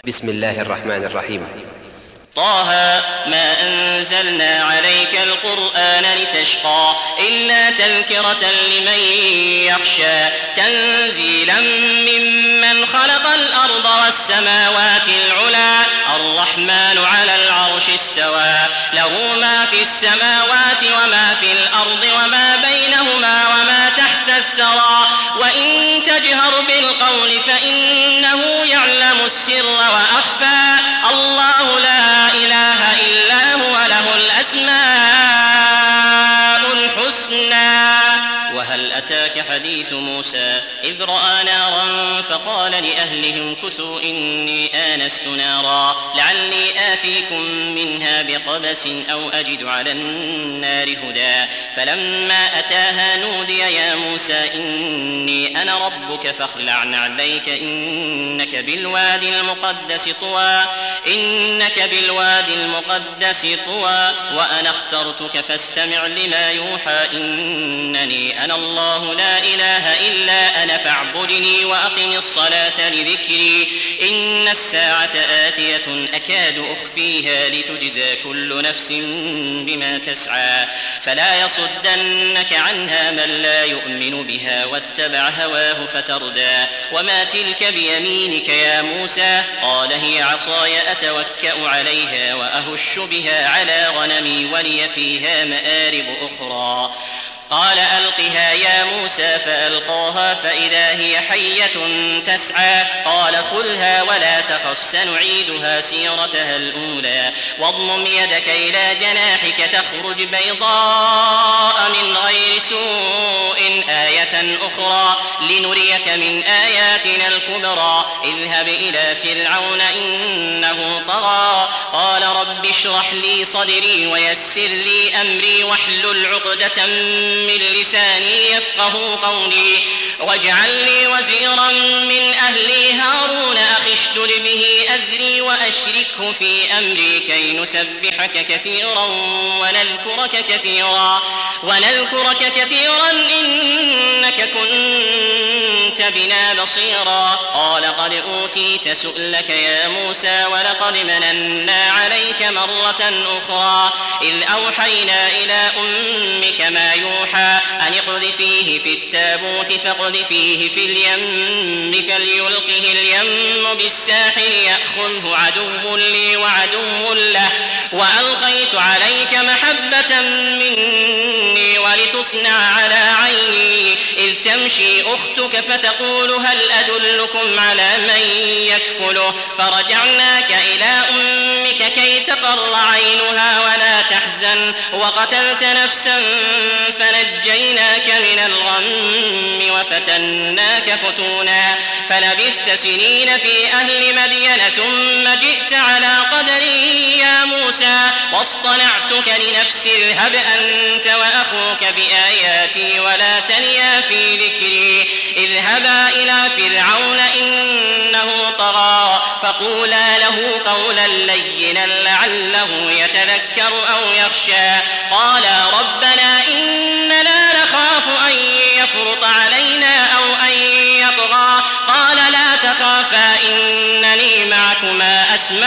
بسم الله الرحمن الرحيم. طه ما أنزلنا عليك القرآن لتشقى إلا تذكرة لمن يخشى تنزيلا ممن خلق الأرض والسماوات العلى الرحمن على العرش استوى له ما في السماوات وما في الأرض وما بينهما وما تحت الثرى وإن تجهر بالقول فإنه يعلم السر وأخفى الله لا إله إلا هو له الأسماء الحسنى. وهل أتاك حديث موسى إذ رأى نارا فقال لأهلهم كثوا إني آنست نارا لعلي آتيكم منها بقبس أو أجد على النار هدى فلما أتاها نودي يا موسى إني أنا ربك فاخلع عليك إنك بالوادي المقدس طوى وأنا اخترتك فاستمع لما يوحى إنني أنا الله لا إله إلا أنا فاعبدني وأقم الصلاة لذكري إن الساعة آتية أكاد أخفيها لتجزى كل نفس بما تسعى فلا يصدنك عنها من لا يؤمن بها واتبع هواه فتردى. وما تلك بيمينك يا موسى قال هي عصاي أتوكأ عليها وأهش بها على غنمي ولي فيها مآرب أخرى قال ألقها يا موسى فألقاها فإذا هي حية تسعى قال خذها ولا تخف سنعيدها سيرتها الأولى واضمم يدك إلى جناحك تخرج بيضاء من غير سوء آية أخرى لنريك من آياتنا الكبرى اذهب إلى فرعون إنه طغى قال رب اشرح لي صدري ويسر لي أمري واحلل عقدة من لساني يفقه قولي واجعل لي وزيرا من أهلي هارون أخي اشدد به أزري وأشركه في أمري كي نسبحك كثيرا ونذكرك كثيرا إنك كنت بنا بصيرا قال قد أوتيت سؤلك يا موسى ولقد مننا عليك مرة أخرى إذ أوحينا إلى أمك ما يوحى أن اقذفيه في التابوت فاقذفيه في اليم فليلقه اليم بالساحل يأخذه عدو لي وعدو له وألقيت عليك محبة مني ولتصنع على عيني إذ تمشي أختك فتقول هل أدلكم على من يكفله فرجعناك إلى أمك كي تقر عينها ولا تحزن وقتلت نفسا فنجيناك من الغم وفتناك فتونا فلبثت سنين في أهل مدين ثم جئت على قدري يا موسى واصطنعتك لنفسي اذهب أنت وأخوك بآياتي ولا تنيا في ذكري اذهبا إلى فرعون إنه طغى فقولا له قولا لينا لعله يتذكر أو يخشى قالا ربنا إننا نخاف أن يفرط علينا أو أن يطغى قال لا تخافا إنني معكما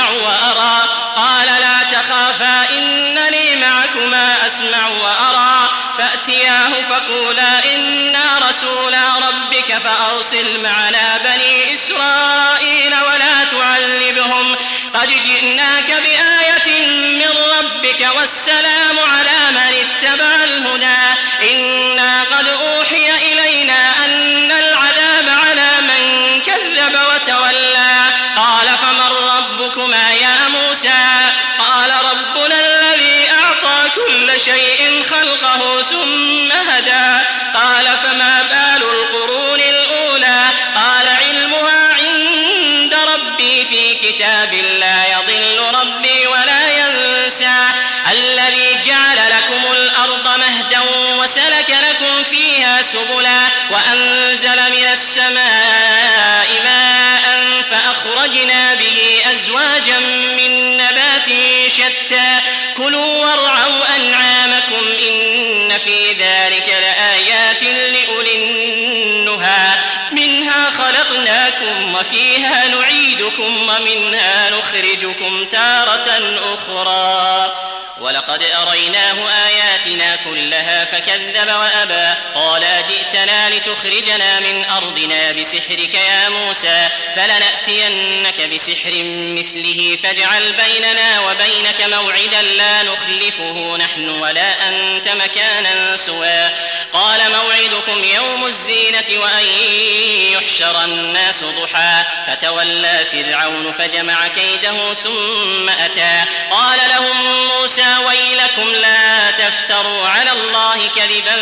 أسمع وأرى فأتياه فقولا إنا رسولا ربك فأرسل معنا بني إسرائيل ولا تعذبهم قد جئناك بآية من ربك والسلام على من اتبع الهدى إنا قد أوحي إلينا أن العذاب على من كذب وتولى قال فمن ربكما يا موسى قال ربنا الذي أعطى كل شيء خلقه ثم هدى قال فما بال القرون الأولى قال علمها عند ربي في كتاب لا يضل ربي ولا ينسى الذي جعل لكم الأرض مهدا وسلك لكم فيها سبلا وأنزل من السماء ماء فأخرجنا به أزواجا من نبات شتى كلوا وارعوا أنعامكم إن في ذلك لآيات لأولي النهى منها خلقناكم وفيها نعيدكم نعيدكم ومنها نخرجكم تارة أخرى ولقد أريناه آياتنا كلها فكذب وأبى قال جئتنا لتخرجنا من أرضنا بسحرك يا موسى فلنأتينك بسحر مثله فاجعل بيننا وبينك موعدا لا نخلفه نحن ولا أنت مكانا سوى قال موعدكم يوم الزينة وأن يحشر الناس ضحى فتولى فرعون فجمع كيده ثم أتى قال لهم موسى ويلكم لا تفتروا على الله كذبا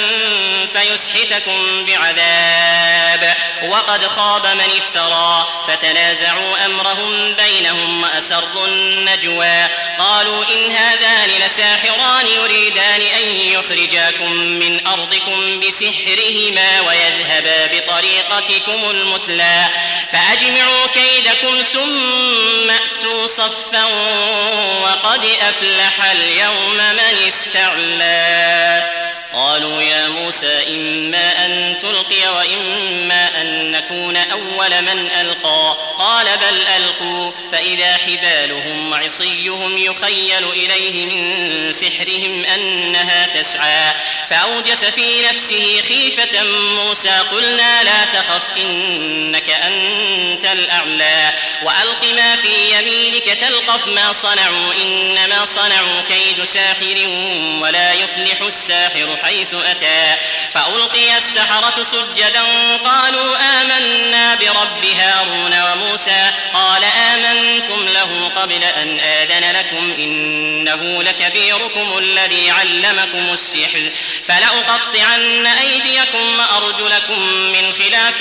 فيسحتكم بعذاب وقد خاب من افترى فتنازعوا أمرهم بينهم وأسروا النجوى قالوا إن هذان لساحران يريدان أن يخرجاكم من أرضكم بسحرهما ويذهبا بطريقتكم المثلى فأجمعوا كيدكم ثم أتوا صفا وقد أفلح اليوم من استعلى قالوا يا موسى إما أن تلقي وإما أن نكون أول من ألقى قال بل ألقوا فإذا حبالهم وعصيهم يخيل إليه من سحرهم أنها تسعى فأوجس في نفسه خيفة موسى قلنا لا تخف إنك أنت الأعلى وألق ما في يمينك تلقف ما صنعوا إنما صنعوا كيد ساحر ولا يفلح الساحر حيث أتى فألقي السحرة سجدا قالوا آمنا برب هارون وموسى قال آمنتم له قبل أن آذن لكم إنه لكبيركم الذي علمكم السحر فلأقطعن أيديكم وأرجلكم من خلاف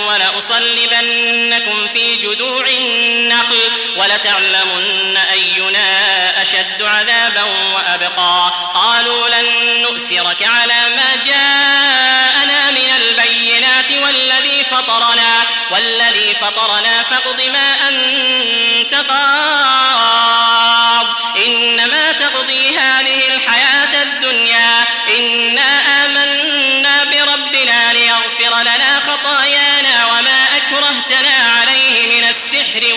ولأصلبنكم في جذوع النخل ولتعلمن أينا أشد عذابا وأبقى قالوا لن نؤثرك على ما جاءنا من البينات والذي فطرنا فاقض ما أنت قاض إنما تقضي هذه الحياة الدنيا إنا آمنا بربنا ليغفر لنا خطايانا وما أكرهتنا عليه من السحر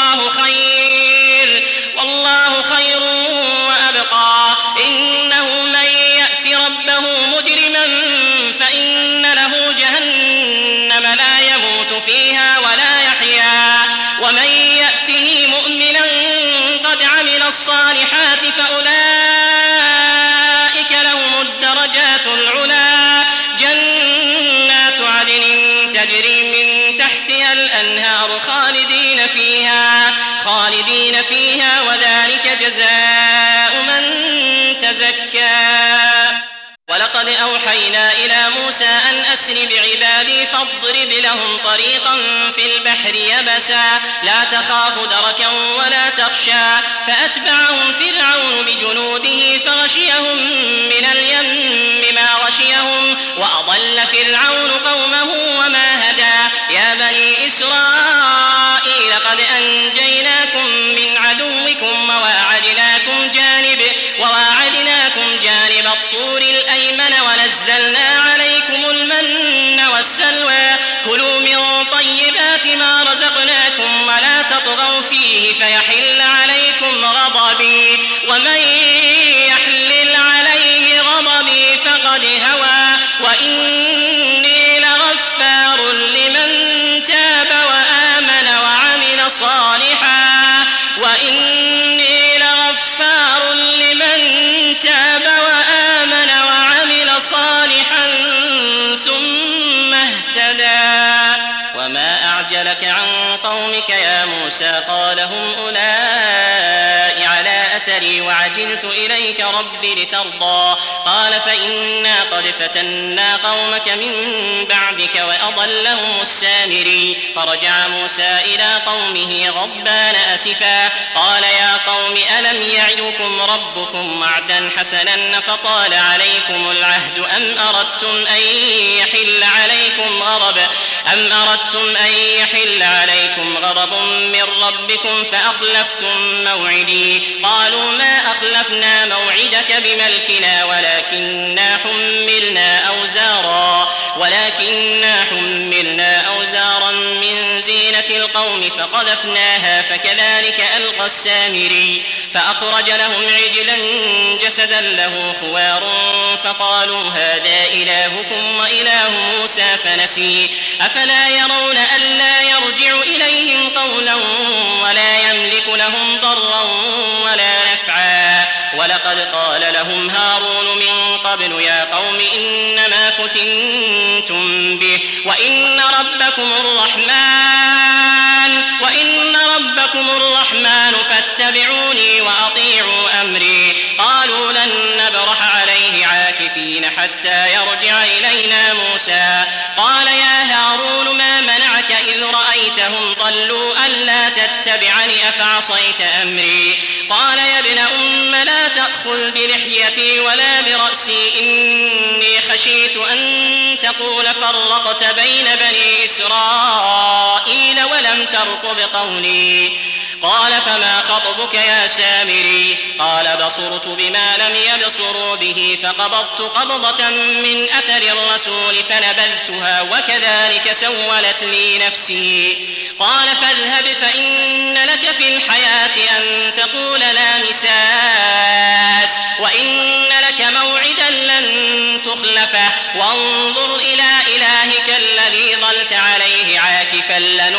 والله خير وأبقى إنه من يأت ربه مجرما فإن له جهنم لا يموت فيها ولا يحيا ومن يأته مؤمنا قد عمل الصالحات فأولئك لهم الدرجات العلا جنات عدن تجري من تحتها الأنهار خالدين فيها وذلك جزاء من تزكى ولقد أوحينا إلى موسى أن أسر بعبادي فاضرب لهم طريقا في البحر يبسا لا تخاف دركا ولا تخشى فأتبعهم فرعون بجنوده فغشيهم من اليم ما غشيهم وأضل فرعون قومه وما هدى يا بني إسرائيل قد أنجيناكم من عدوكم وواعدناكم جانب الطور الأيمن ونزلنا عليكم المن والسلوى كلوا من طيبات ما رزقناكم ولا تطغوا فيه فيحل عليكم غضبي ومن يحلل عليه غضبي فقد هوى وإني لغفار لمن تاب وآمن وعمل صالحا ثم اهتدى وما أعجلك عن قومك يا موسى قال هم أولئك على أثري وعجلت إليك ربي لترضى قال فإنا قد فتنا قومك من بعدك وأضلهم السامري فرجع موسى إلى قومه غضبان أسفا قال يا قوم ألم يعدكم ربكم وعدا حسنا فطال عليكم العهد أم أردتم أن يحل عليكم غضب من ربكم فأخلفتم موعدي قالوا ما أخلفنا موعدك بملكنا ولكننا حملنا أوزارا من زينة زينة القوم فقذفناها فكذلك ألقى السامري فأخرج لهم عجلا جسدا له خوار فقالوا هذا إلهكم وإله موسى فنسي أفلا يرون ألا يرجع إليهم قولا ولا يملك لهم ضرا ولا نفعا ولقد قال لهم هارون من قبل يا قوم إنما فتنتم به وإن ربكم الرحمن فاتبعوني وأطيعوا أمري قالوا لن نبرح عليه عاكفين حتى يرجع إلينا موسى قال يا هارون ما منعك إذ رأيتهم ضلوا ألا تتبعني أفعصيت أمري قال يا ابن أم لا تأخذ بلحيتي ولا برأسي إني خشيت أن تقول فرقت بين بني إسرائيل ولم ترقب قولي قال فما خطبك يا سامري قال بصرت بما لم يبصروا به فقبضت قبضة من أثر الرسول فنبذتها وكذلك سولت لي نفسي قال فاذهب فإن لك في الحياة أن تقول لا مساس وإن لك موعدا لن تخلفه وانظر إلى إلهك الذي ظلت عليه عاكفا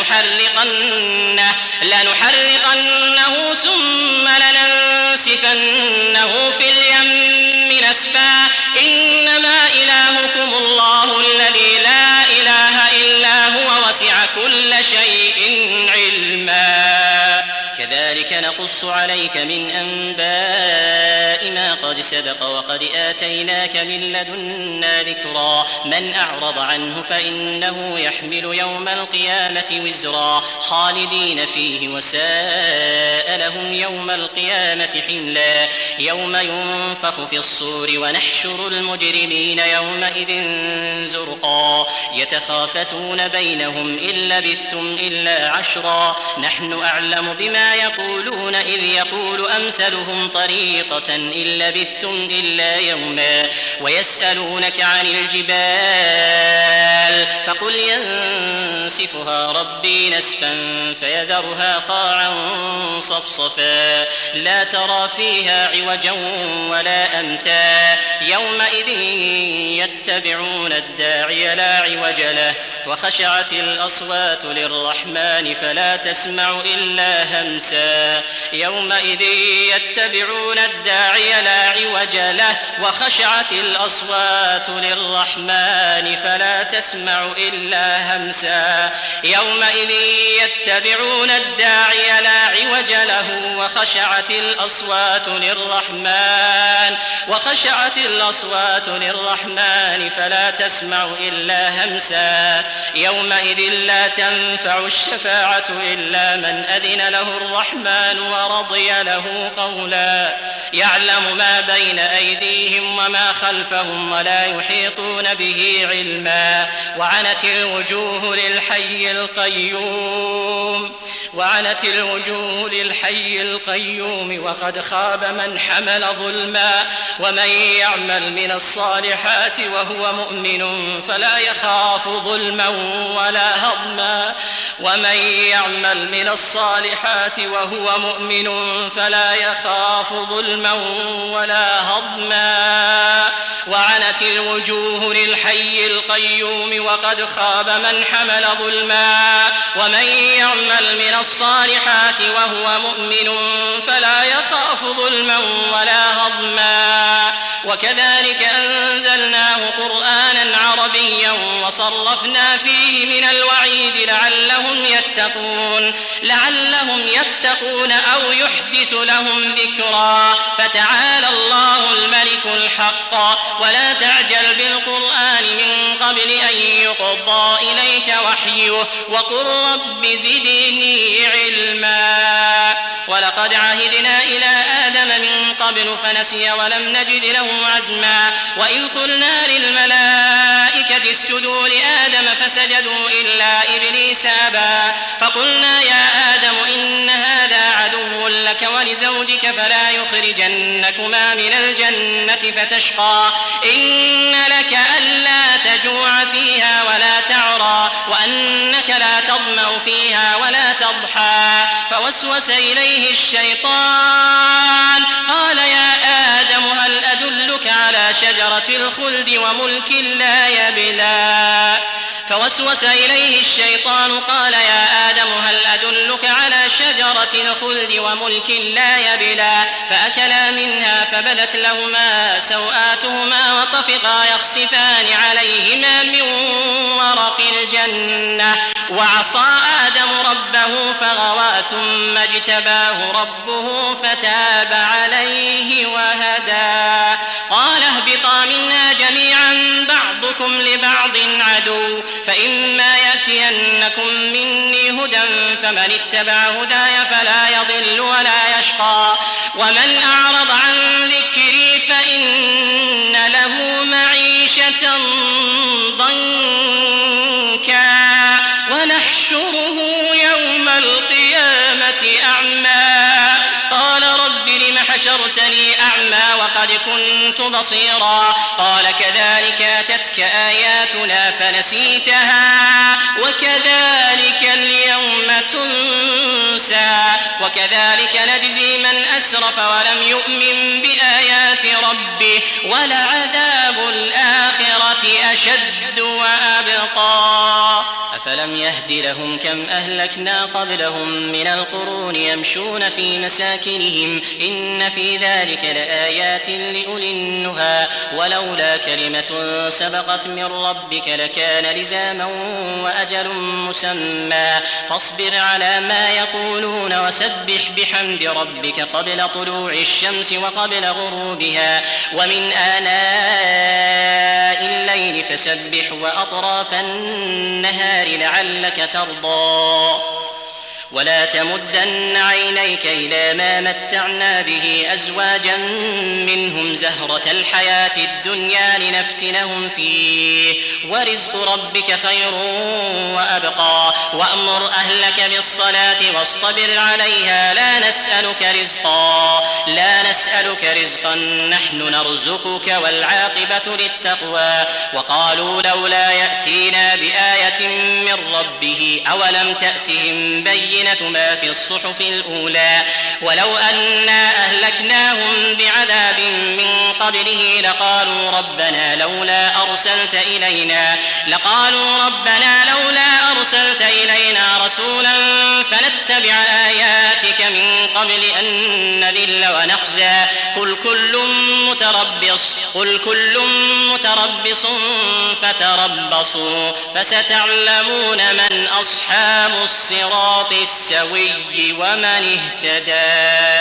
لنحرقنه ثم لننسفنه في اليم نسفا إنما إلهكم الله الذي لا إله إلا هو وسع كل شيء علما كذلك نقص عليك من أنباء ما قد سبق وقد آتيناك من لدنا ذكرا من أعرض عنه فإنه يحمل يوم القيامة وزرا خالدين فيه وساء لهم يوم القيامة حملا يوم ينفخ في الصور ونحشر المجرمين يومئذ زرقا يتخافتون بينهم إن لبثتم إلا عشرا نحن أعلم بما يقولون إذ يقول أمثلهم طريقة إن لبثتم إلا يوما ويسألونك عن الجبال فقل ينسفها ربي نسفا فيذرها قاعا صفصفا لا ترى فيها عوجا ولا أمتا يومئذ يتبعون الداعي لا عوج له وخشعت الأصوات للرحمن فلا تسمع إلا همسا يومئذ يتبعون الداعي لا عوج له وخشعت الأصوات للرحمن فلا تسمع إلا همسا يومئذ يتبعون الداعي لا عوج له وخشعت الأصوات للرحمن فلا تسمع إلا همسا يومئذ لا تنفع الشفاعة إلا من أذن له الرحمن ورضي له قولا يعلم ما بين أيديهم وما خلفهم ولا يحيطون به علما وعنت الوجوه للحي القيوم وقد خاب من حمل ظلما ومن يعمل من الصالحات وهو مؤمن فلا يخاف ظلما ولا هضما وعنت الوجوه للحي القيوم وقد خاب من حمل ظلما ومن يعمل من الصالحات وهو مؤمن فلا يخاف ظلما ولا هضما وكذلك أنزلناه قرآنا عربيا وصرفنا فيه من الوعيد لعلهم يتقون أو يحدث لهم ذكرا فتعالى الله الملك الحق ولا تعجل بالقرآن من قبل أن يقضى إليك وحيه وقل رب زدني علما ولقد عهدنا إلى آدم من قبل فنسي ولم نجد له عزما وإذ قلنا للملائكة اسجدوا لآدم فسجدوا إلا إبليس أبى فقلنا يا آدم إن هذا عدو لك ولزوجك فلا يخرجنكما من الجنة فتشقى إن لك ألا تجوع فيها ولا تعرى وأنك لا تظمأ فيها ولا تضحى فوسوس إليه الشيطان قال يا آدم هل أدلك على شجرة الخلد وملك لا يبلى فوسوس إليه الشيطان قال يا آدم هل أدلك على شجرة الخلد وملك لا يبلى فأكلا منها فبدت لهما سوآتهما وطفقا يخصفان عليهما من ورق الجنة وعصى آدم ربه فغوى ثم اجتباه ربه فتاب عليه وهدى قال اهبطا منا جميعا بعضكم لبعض عدو فإما يأتينكم مني هدى فمن اتبع هداي فلا يضل ولا يشقى ومن أعرض عن ذكري فإن له معيشة ضنكا ونحشره يوم القيامة أعمى قال رب لم حشرتني أعمى وقد كنت بصيرا قال كذلك أتتك آياتنا فنسيتها وكذلك اليوم تنسى وكذلك نجزي من أسرف ولم يؤمن بآيات ربه ولعذاب الآخرة أشد وأبقى أفلم يهد لهم كم أهلكنا قبلهم من القرون يمشون في مساكنهم إن في ذلك لآيات لأولي النهى ولولا كلمة سبقت من ربك لكان لزاما وأجل مسمى فاصبر على ما يقولون وسبح بحمد ربك قبل طلوع الشمس وقبل غروبها ومن آناء الليل فسبح وأطراف النهار لعلك ترضى ولا تمدن عينيك إلى ما متعنا به أزواجا منهم زهرة الحياة الدنيا لنفتنهم فيه ورزق ربك خير وأبقى وأمر أهلك بالصلاة واصطبر عليها لا نسألك رزقا نحن نرزقك والعاقبة للتقوى وقالوا لولا يأتينا بآية من ربه أولم تأتهم بينة ما في الصحف الأولى ولو أنا أهلكناهم بعذاب من قبله لقالوا ربنا لولا أرسلت إلينا رسولا فنتبع آياتك من قبل أن نذل ونخزى قل كل متربص فتربصوا فستعلمون من أصحاب الصراط السوي ومن اهتدى